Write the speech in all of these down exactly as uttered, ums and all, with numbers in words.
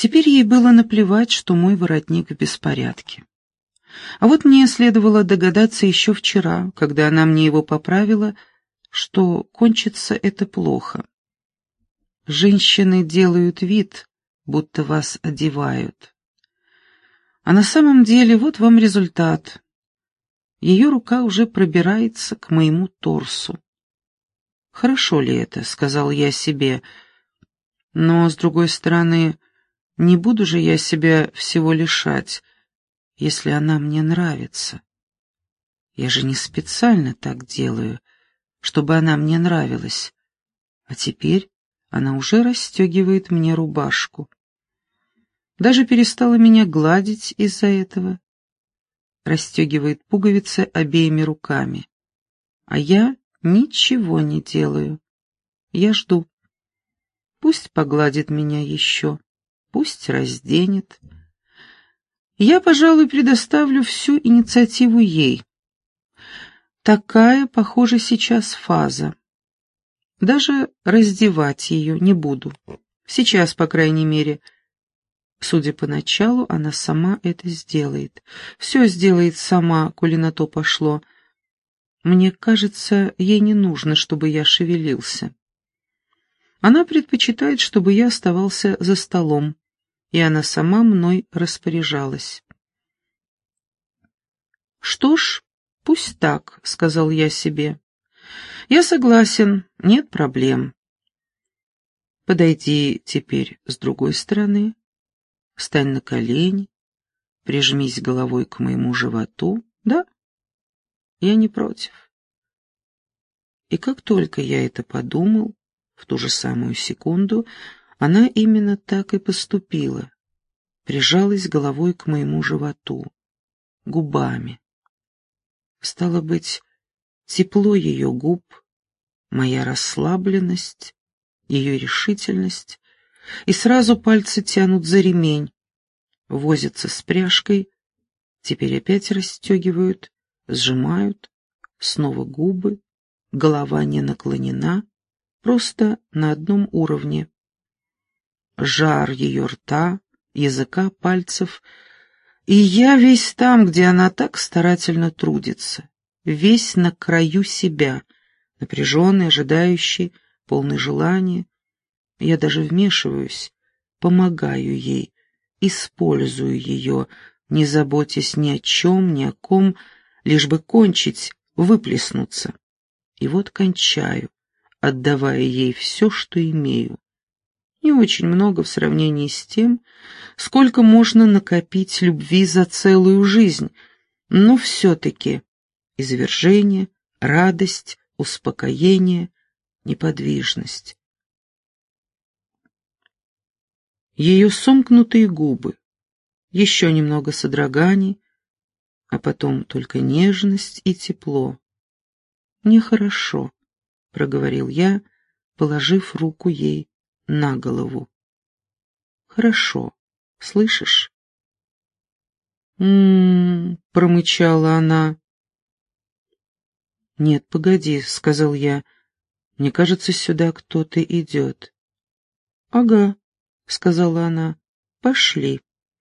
Теперь ей было наплевать, что мой воротник в беспорядке. А вот мне следовало догадаться еще вчера, когда она мне его поправила, что кончится это плохо. Женщины делают вид, будто вас одевают. А на самом деле вот вам результат. Ее рука уже пробирается к моему торсу. «Хорошо ли это?» — сказал я себе. Но, с другой стороны, не буду же я себя всего лишать, если она мне нравится. Я же не специально так делаю, чтобы она мне нравилась. А теперь она уже расстегивает мне рубашку. Даже перестала меня гладить из-за этого. Расстегивает пуговицы обеими руками. А я ничего не делаю. Я жду. Пусть погладит меня еще, пусть разденет. Я, пожалуй, предоставлю всю инициативу ей. Такая, похоже, сейчас фаза. Даже раздевать ее не буду. Сейчас, по крайней мере. Судя по началу, она сама это сделает. Все сделает сама, коли на то пошло. Мне кажется, ей не нужно, чтобы я шевелился. Она предпочитает, чтобы я оставался за столом, и она сама мной распоряжалась. «Что ж, пусть так», — сказал я себе. «Я согласен, нет проблем. Подойди теперь с другой стороны, встань на колени, прижмись головой к моему животу. Да, я не против». И как только я это подумал, в ту же самую секунду она именно так и поступила, прижалась головой к моему животу, губами. Стало быть, тепло ее губ, моя расслабленность, ее решительность, и сразу пальцы тянут за ремень, возятся с пряжкой, теперь опять расстегивают, сжимают, снова губы, голова не наклонена, просто на одном уровне. Жар ее рта, языка, пальцев, и я весь там, где она так старательно трудится, весь на краю себя, напряженный, ожидающий, полный желания. Я даже вмешиваюсь, помогаю ей, использую ее, не заботясь ни о чем, ни о ком, лишь бы кончить, выплеснуться. И вот кончаю, отдавая ей все, что имею. Не очень много в сравнении с тем, сколько можно накопить любви за целую жизнь, но все-таки извержение, радость, успокоение, неподвижность. Ее сомкнутые губы, еще немного содроганий, а потом только нежность и тепло. «Нехорошо», — проговорил я, положив руку ей на голову. «Хорошо, слышишь?» «М-м-м», промычала она. «Нет, погоди», — сказал я, — «мне кажется, сюда кто-то идет». «Ага», — сказала она, — «пошли».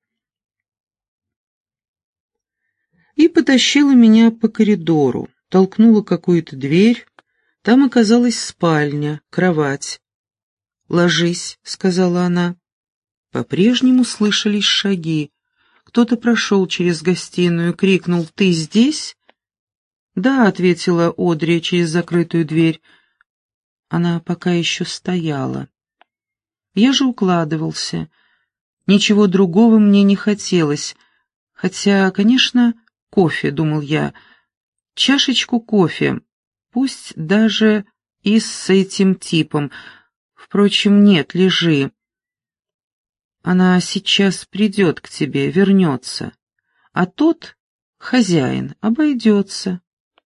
И потащила меня по коридору, толкнула какую-то дверь. Там оказалась спальня, кровать. «Ложись», — сказала она. По-прежнему слышались шаги. Кто-то прошел через гостиную, крикнул: «Ты здесь?» «Да», — ответила Одри через закрытую дверь. Она пока еще стояла. Я же укладывался. Ничего другого мне не хотелось. Хотя, конечно, кофе, думал я, чашечку кофе, пусть даже и с этим типом. Впрочем, нет, лежи. Она сейчас придет к тебе, вернется, а тот, хозяин, обойдется.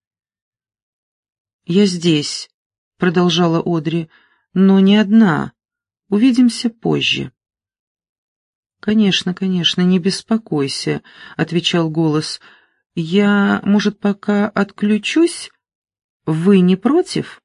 «Я здесь», — продолжала Одри, — «но не одна. Увидимся позже». «Конечно, конечно, не беспокойся», — отвечал голос. «Я, может, пока отключусь? Вы не против?»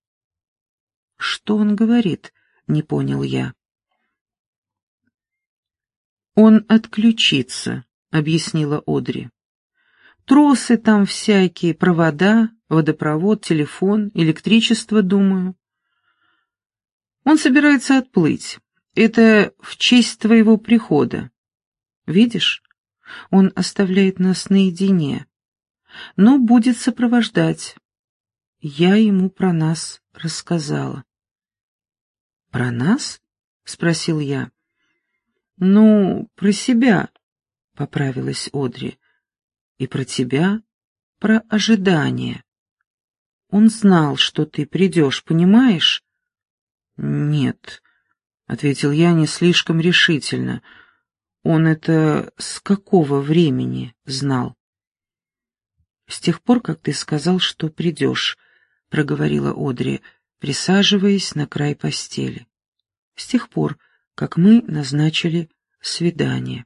«Что он говорит?» — не понял я. «Он отключится», — объяснила Одри. «Тросы там всякие, провода, водопровод, телефон, электричество, думаю. Он собирается отплыть. Это в честь твоего прихода. Видишь, он оставляет нас наедине, но будет сопровождать. Я ему про нас рассказала». «Про нас?» — спросил я. «Ну, про себя», — поправилась Одри. «И про тебя, про ожидание. Он знал, что ты придешь, понимаешь?» «Нет», — ответил я не слишком решительно. «Он это с какого времени знал?» «С тех пор, как ты сказал, что придешь», — проговорила Одри, присаживаясь на край постели. «С тех пор, как мы назначили свидание».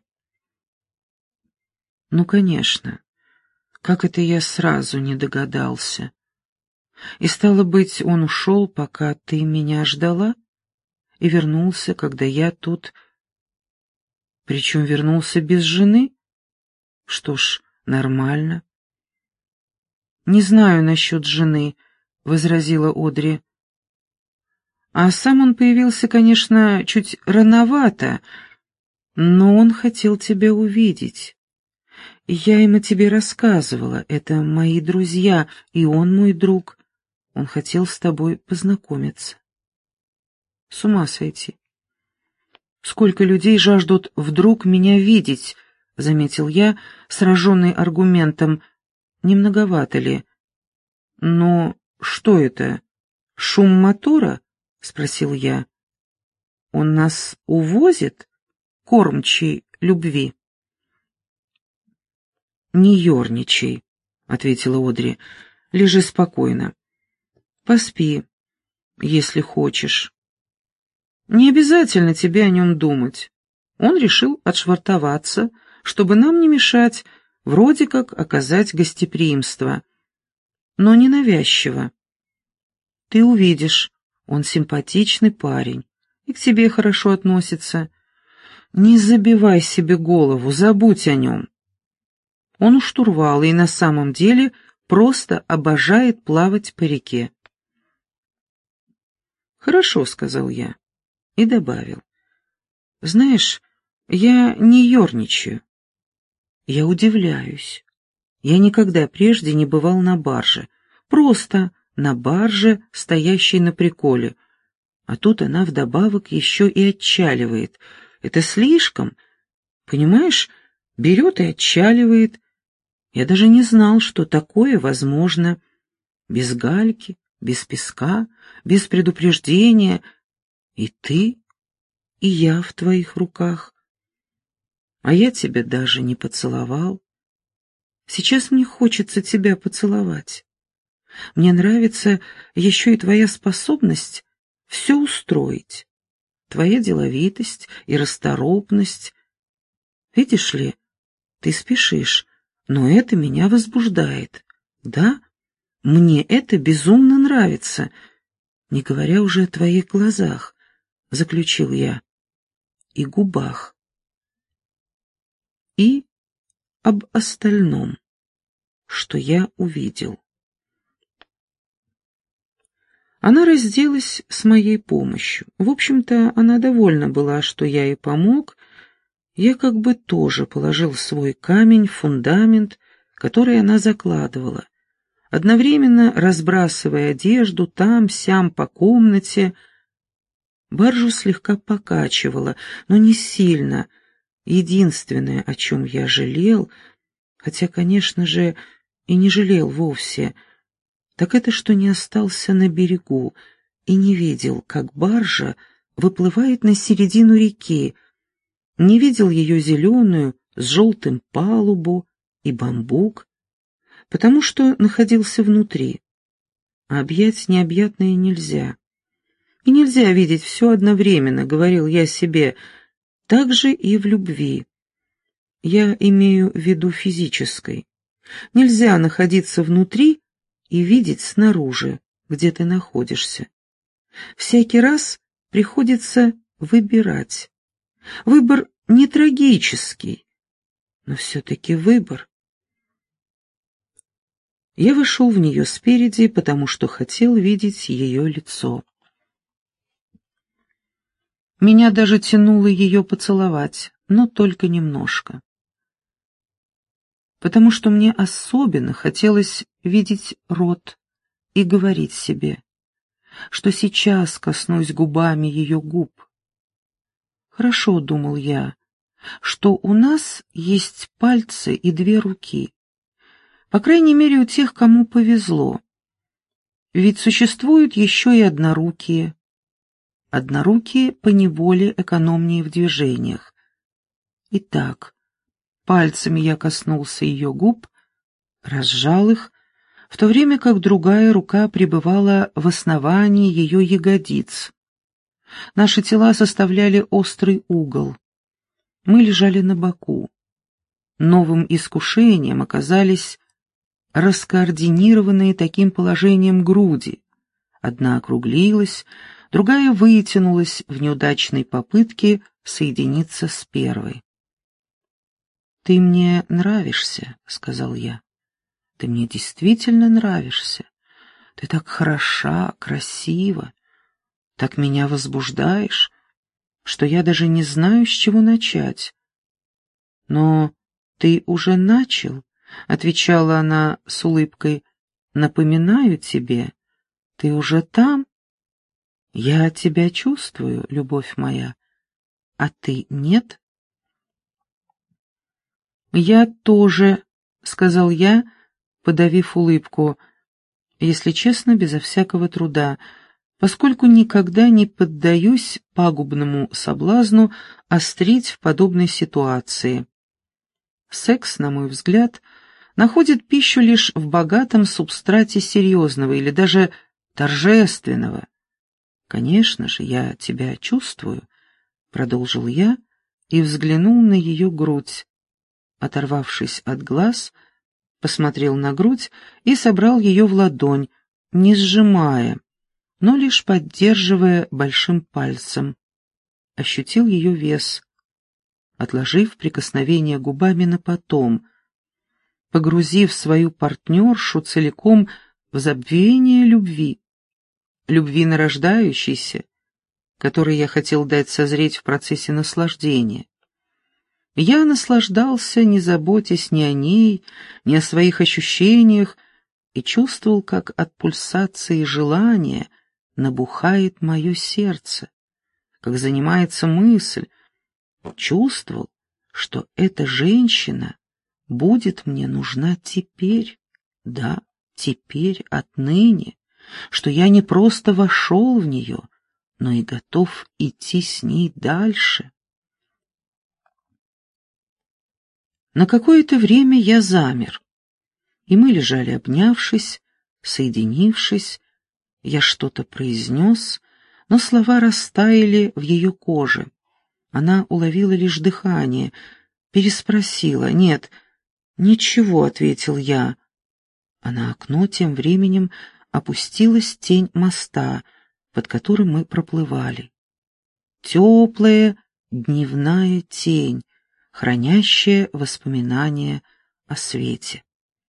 «Ну, конечно. Как это я сразу не догадался? И стало быть, он ушел, пока ты меня ждала, и вернулся, когда я тут... Причем вернулся без жены? Что ж, нормально». «Не знаю насчет жены», — возразила Одри. «А сам он появился, конечно, чуть рановато, но он хотел тебя увидеть. Я им о тебе рассказывала, это мои друзья, и он мой друг. Он хотел с тобой познакомиться». «С ума сойти. Сколько людей жаждут вдруг меня видеть», — заметил я, сраженный аргументом. «Не многовато ли?» «Но что это? Шум мотора?» — спросил я. «Он нас увозит, кормчий любви?» «Не ерничай», — ответила Одри. «Лежи спокойно. Поспи, если хочешь. Не обязательно тебе о нем думать. Он решил отшвартоваться, чтобы нам не мешать, вроде как оказать гостеприимство, но не навязчиво. Ты увидишь, он симпатичный парень и к тебе хорошо относится. Не забивай себе голову, забудь о нем. Он у штурвала и на самом деле просто обожает плавать по реке». «Хорошо», — сказал я и добавил. «Знаешь, я не ерничаю. Я удивляюсь. Я никогда прежде не бывал на барже. Просто на барже, стоящей на приколе. А тут она вдобавок еще и отчаливает. Это слишком. Понимаешь, берет и отчаливает. Я даже не знал, что такое возможно. Без гальки, без песка, без предупреждения. И ты, и я в твоих руках. А я тебя даже не поцеловал. Сейчас мне хочется тебя поцеловать. Мне нравится еще и твоя способность все устроить, твоя деловитость и расторопность. Видишь ли, ты спешишь, но это меня возбуждает. Да, мне это безумно нравится, не говоря уже о твоих глазах, — заключил я, — и губах, и об остальном, что я увидел. Она разделась с моей помощью. В общем-то, она довольна была, что я ей помог. Я как бы тоже положил свой камень, фундамент, который она закладывала, одновременно разбрасывая одежду там-сям по комнате. Баржу слегка покачивало, но не сильно. Единственное, о чем я жалел, хотя, конечно же, и не жалел вовсе, так это, что не остался на берегу и не видел, как баржа выплывает на середину реки, не видел ее зеленую с желтым палубу и бамбук, потому что находился внутри. А объять необъятное нельзя. И нельзя видеть все одновременно, говорил я себе, так же и в любви. Я имею в виду физической. Нельзя находиться внутри и видеть снаружи, где ты находишься. Всякий раз приходится выбирать. Выбор не трагический, но все-таки выбор. Я вошел в нее спереди, потому что хотел видеть ее лицо. Меня даже тянуло ее поцеловать, но только немножко. Потому что мне особенно хотелось видеть рот и говорить себе, что сейчас коснусь губами ее губ. Хорошо, думал я, что у нас есть пальцы и две руки. По крайней мере, у тех, кому повезло. Ведь существуют еще и однорукие. Однорукие поневоле экономнее в движениях. Итак, пальцами я коснулся ее губ, разжал их, в то время как другая рука пребывала в основании ее ягодиц. Наши тела составляли острый угол. Мы лежали на боку. Новым искушением оказались раскоординированные таким положением груди. Одна округлилась, другая вытянулась в неудачной попытке соединиться с первой. «Ты мне нравишься», — сказал я. «Ты мне действительно нравишься. Ты так хороша, красива, так меня возбуждаешь, что я даже не знаю, с чего начать». «Но ты уже начал», — отвечала она с улыбкой. «Напоминаю тебе, ты уже там. Я тебя чувствую, любовь моя, а ты нет?» «Я тоже», — сказал я, подавив улыбку, если честно, безо всякого труда, поскольку никогда не поддаюсь пагубному соблазну острить в подобной ситуации. Секс, на мой взгляд, находит пищу лишь в богатом субстрате серьезного или даже торжественного. «Конечно же, я тебя чувствую», — продолжил я и взглянул на ее грудь. Оторвавшись от глаз, посмотрел на грудь и собрал ее в ладонь, не сжимая, но лишь поддерживая большим пальцем. Ощутил ее вес, отложив прикосновение губами на потом, погрузив свою партнершу целиком в забвение любви, любви нарождающейся, которой я хотел дать созреть в процессе наслаждения. Я наслаждался, не заботясь ни о ней, ни о своих ощущениях, и чувствовал, как от пульсации желания набухает мое сердце, как занимается мысль, чувствовал, что эта женщина будет мне нужна теперь, да, теперь, отныне, что я не просто вошел в нее, но и готов идти с ней дальше. На какое-то время я замер, и мы лежали обнявшись, соединившись. Я что-то произнес, но слова растаяли в ее коже. Она уловила лишь дыхание, переспросила. «Нет, ничего», — ответил я. А на окно тем временем опустилась тень моста, под которым мы проплывали. Теплая дневная тень, хранящая воспоминания о свете.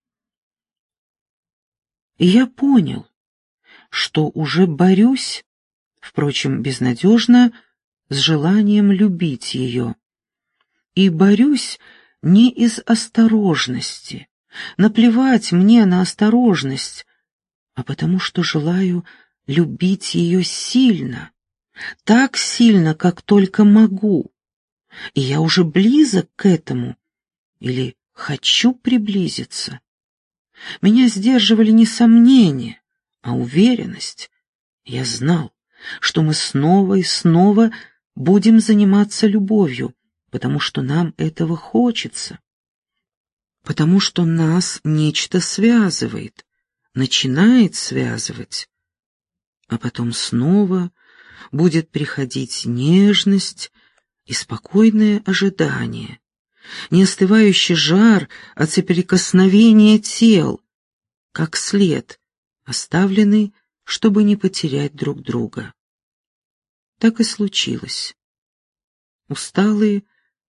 И я понял, что уже борюсь, впрочем, безнадежно, с желанием любить ее. И борюсь не из осторожности, наплевать мне на осторожность, а потому что желаю любить ее сильно, так сильно, как только могу. И я уже близок к этому, или хочу приблизиться. Меня сдерживали не сомнения, а уверенность. Я знал, что мы снова и снова будем заниматься любовью, потому что нам этого хочется, потому что нас нечто связывает, начинает связывать, а потом снова будет приходить нежность и спокойное ожидание, неостывающий жар от соприкосновения тел, как след, оставленный, чтобы не потерять друг друга. Так и случилось. Усталые,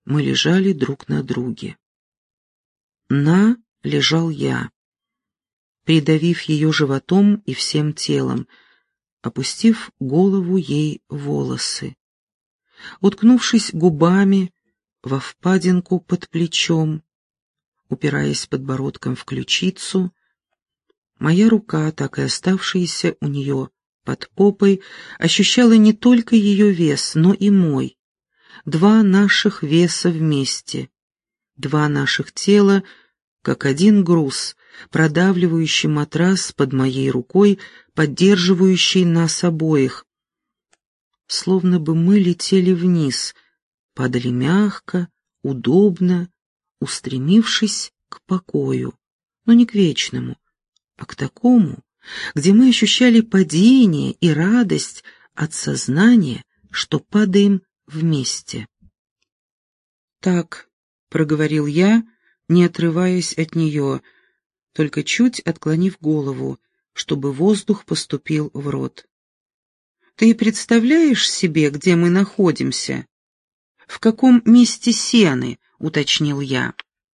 Мы лежали друг на друге. На лежал я, придавив ее животом и всем телом, опустив голову ей в волосы, уткнувшись губами во впадинку под плечом, упираясь подбородком в ключицу. Моя рука, так и оставшаяся у нее под попой, ощущала не только ее вес, но и мой. Два наших веса вместе, два наших тела, как один груз, продавливающий матрас под моей рукой, поддерживающий нас обоих. Словно бы мы летели вниз, падали мягко, удобно, устремившись к покою, но не к вечному, а к такому, где мы ощущали падение и радость от сознания, что падаем вместе. «Так», — проговорил я, не отрываясь от нее, только чуть отклонив голову, чтобы воздух поступил в рот. «Ты представляешь себе, где мы находимся? В каком месте Сены?» — уточнил я.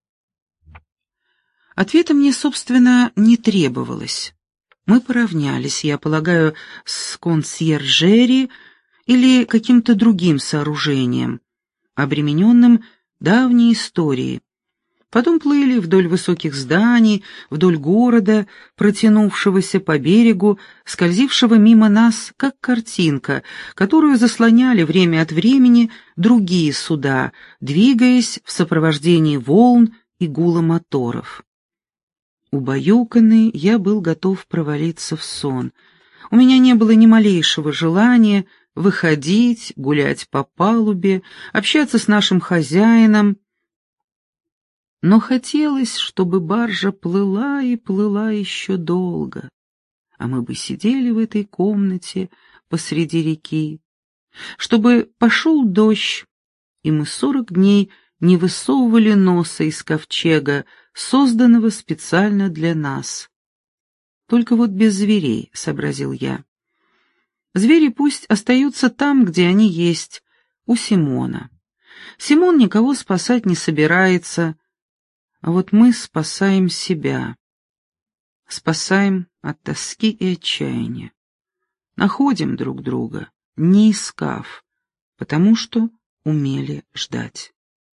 Ответа мне, собственно, не требовалось. Мы поравнялись, я полагаю, с консьержери или каким-то другим сооружением, обремененным давней историей. Потом плыли вдоль высоких зданий, вдоль города, протянувшегося по берегу, скользившего мимо нас, как картинка, которую заслоняли время от времени другие суда, двигаясь в сопровождении волн и гула моторов. Убаюканный, я был готов провалиться в сон. У меня не было ни малейшего желания выходить, гулять по палубе, общаться с нашим хозяином, но хотелось, чтобы баржа плыла и плыла еще долго, а мы бы сидели в этой комнате посреди реки, чтобы пошел дождь, и мы сорок дней не высовывали носа из ковчега, созданного специально для нас. Только вот без зверей, — сообразил я. Звери пусть остаются там, где они есть, у Симона. Симон никого спасать не собирается, а вот мы спасаем себя. Спасаем от тоски и отчаяния. Находим друг друга, не искав, потому что умели ждать.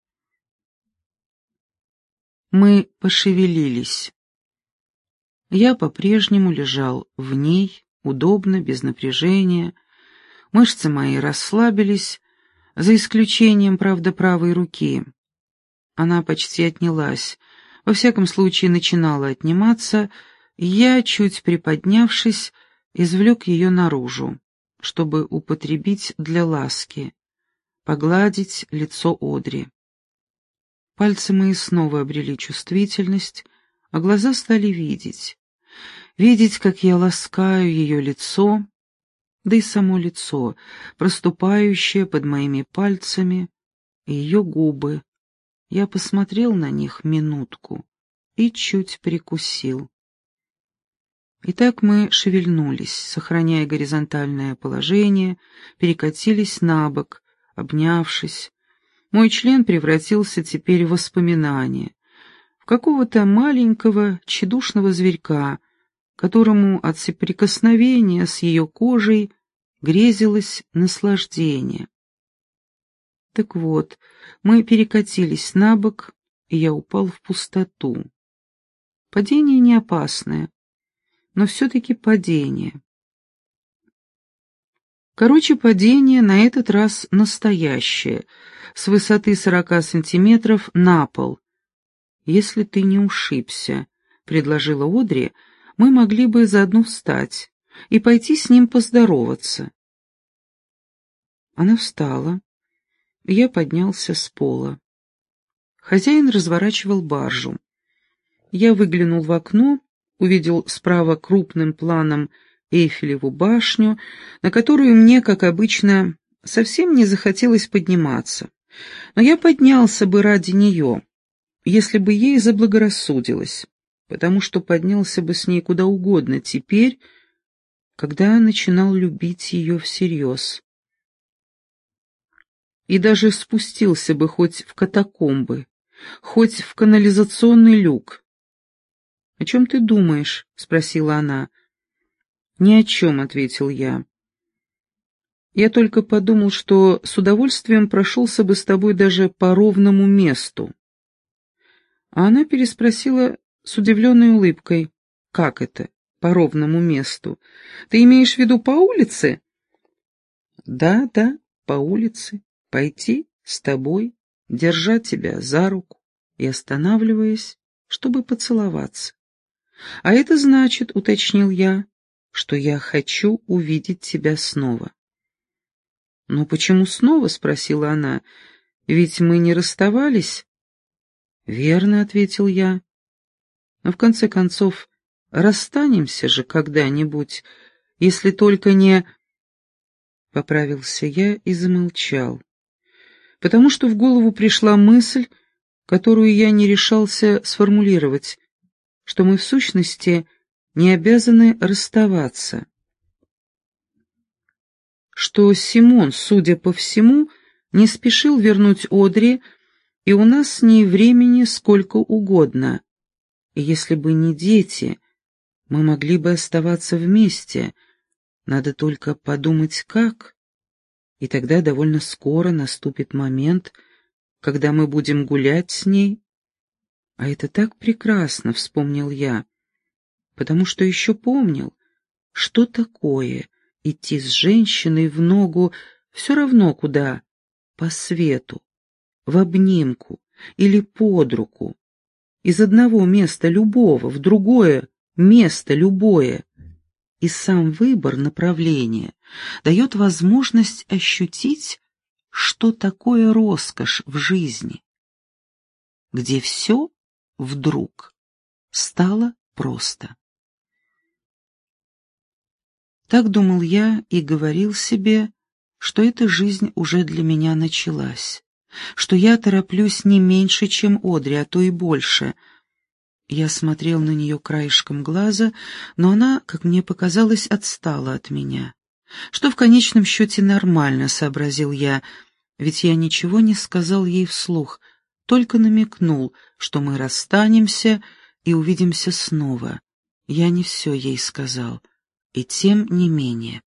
Мы пошевелились. Я по-прежнему лежал в ней, удобно, без напряжения. Мышцы мои расслабились, за исключением, правда, правой руки. Она почти отнялась, во всяком случае начинала отниматься, и я, чуть приподнявшись, извлек ее наружу, чтобы употребить для ласки, погладить лицо Одри. Пальцы мои снова обрели чувствительность, а глаза стали видеть. Видеть, как я ласкаю ее лицо, да и само лицо, проступающее под моими пальцами, и ее губы. Я посмотрел на них минутку и чуть прикусил. И так мы шевельнулись, сохраняя горизонтальное положение, перекатились на бок, обнявшись. Мой член превратился теперь в воспоминание, в какого-то маленького тщедушного зверька, которому от соприкосновения с ее кожей грезилось наслаждение. Так вот, мы перекатились на бок, и я упал в пустоту. Падение не опасное, но все-таки падение. Короче, падение на этот раз настоящее, с высоты сорока сантиметров на пол. «Если ты не ушибся», — предложила Одри, — «мы могли бы заодно встать и пойти с ним поздороваться». Она встала. Я поднялся с пола. Хозяин разворачивал баржу. Я выглянул в окно, увидел справа крупным планом Эйфелеву башню, на которую мне, как обычно, совсем не захотелось подниматься. Но я поднялся бы ради нее, если бы ей заблагорассудилось, потому что поднялся бы с ней куда угодно теперь, когда начинал любить ее всерьез. и даже спустился бы хоть в катакомбы, хоть в канализационный люк. «О чем ты думаешь?» — спросила она. «Ни о чем», — ответил я. «Я только подумал, что с удовольствием прошелся бы с тобой даже по ровному месту». А она переспросила с удивленной улыбкой. «Как это, по ровному месту? Ты имеешь в виду по улице?» «Да, да, по улице. Пойти с тобой, держать тебя за руку и останавливаясь, чтобы поцеловаться. А это значит, — уточнил я, — что я хочу увидеть тебя снова». «Но почему снова?» — спросила она. «Ведь мы не расставались». «Верно», — ответил я. «Но в конце концов расстанемся же когда-нибудь, если только не...» Поправился я и замолчал, потому что в голову пришла мысль, которую я не решался сформулировать, что мы в сущности не обязаны расставаться. Что Симон, судя по всему, не спешил вернуть Одри, и у нас с ней времени сколько угодно. И если бы не дети, мы могли бы оставаться вместе, надо только подумать, как. И тогда довольно скоро наступит момент, когда мы будем гулять с ней. А это так прекрасно, вспомнил я, потому что еще помнил, что такое идти с женщиной в ногу все равно куда, по свету, в обнимку или под руку, из одного места любого в другое место любое. И сам выбор направления дает возможность ощутить, что такое роскошь в жизни, где все вдруг стало просто. Так думал я и говорил себе, что эта жизнь уже для меня началась, что я тороплюсь не меньше, чем Одри, а то и больше. Я смотрел на нее краешком глаза, но она, как мне показалось, отстала от меня. Что в конечном счете нормально, сообразил я, ведь я ничего не сказал ей вслух, только намекнул, что мы расстанемся и увидимся снова. Я не все ей сказал, и тем не менее.